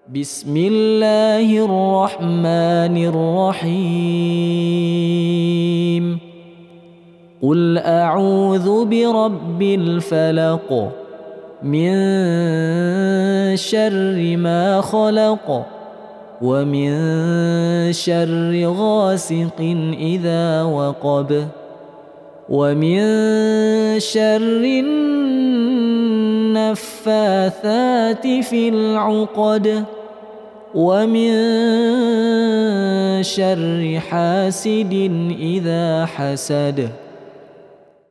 بسم الله الرحمن الرحيم قل أعوذ برب الفلق من شر ما خلق ومن شر غاسق إذا وقب ومن شر النفاثات في العقد ومن شر حاسد إذا حسد.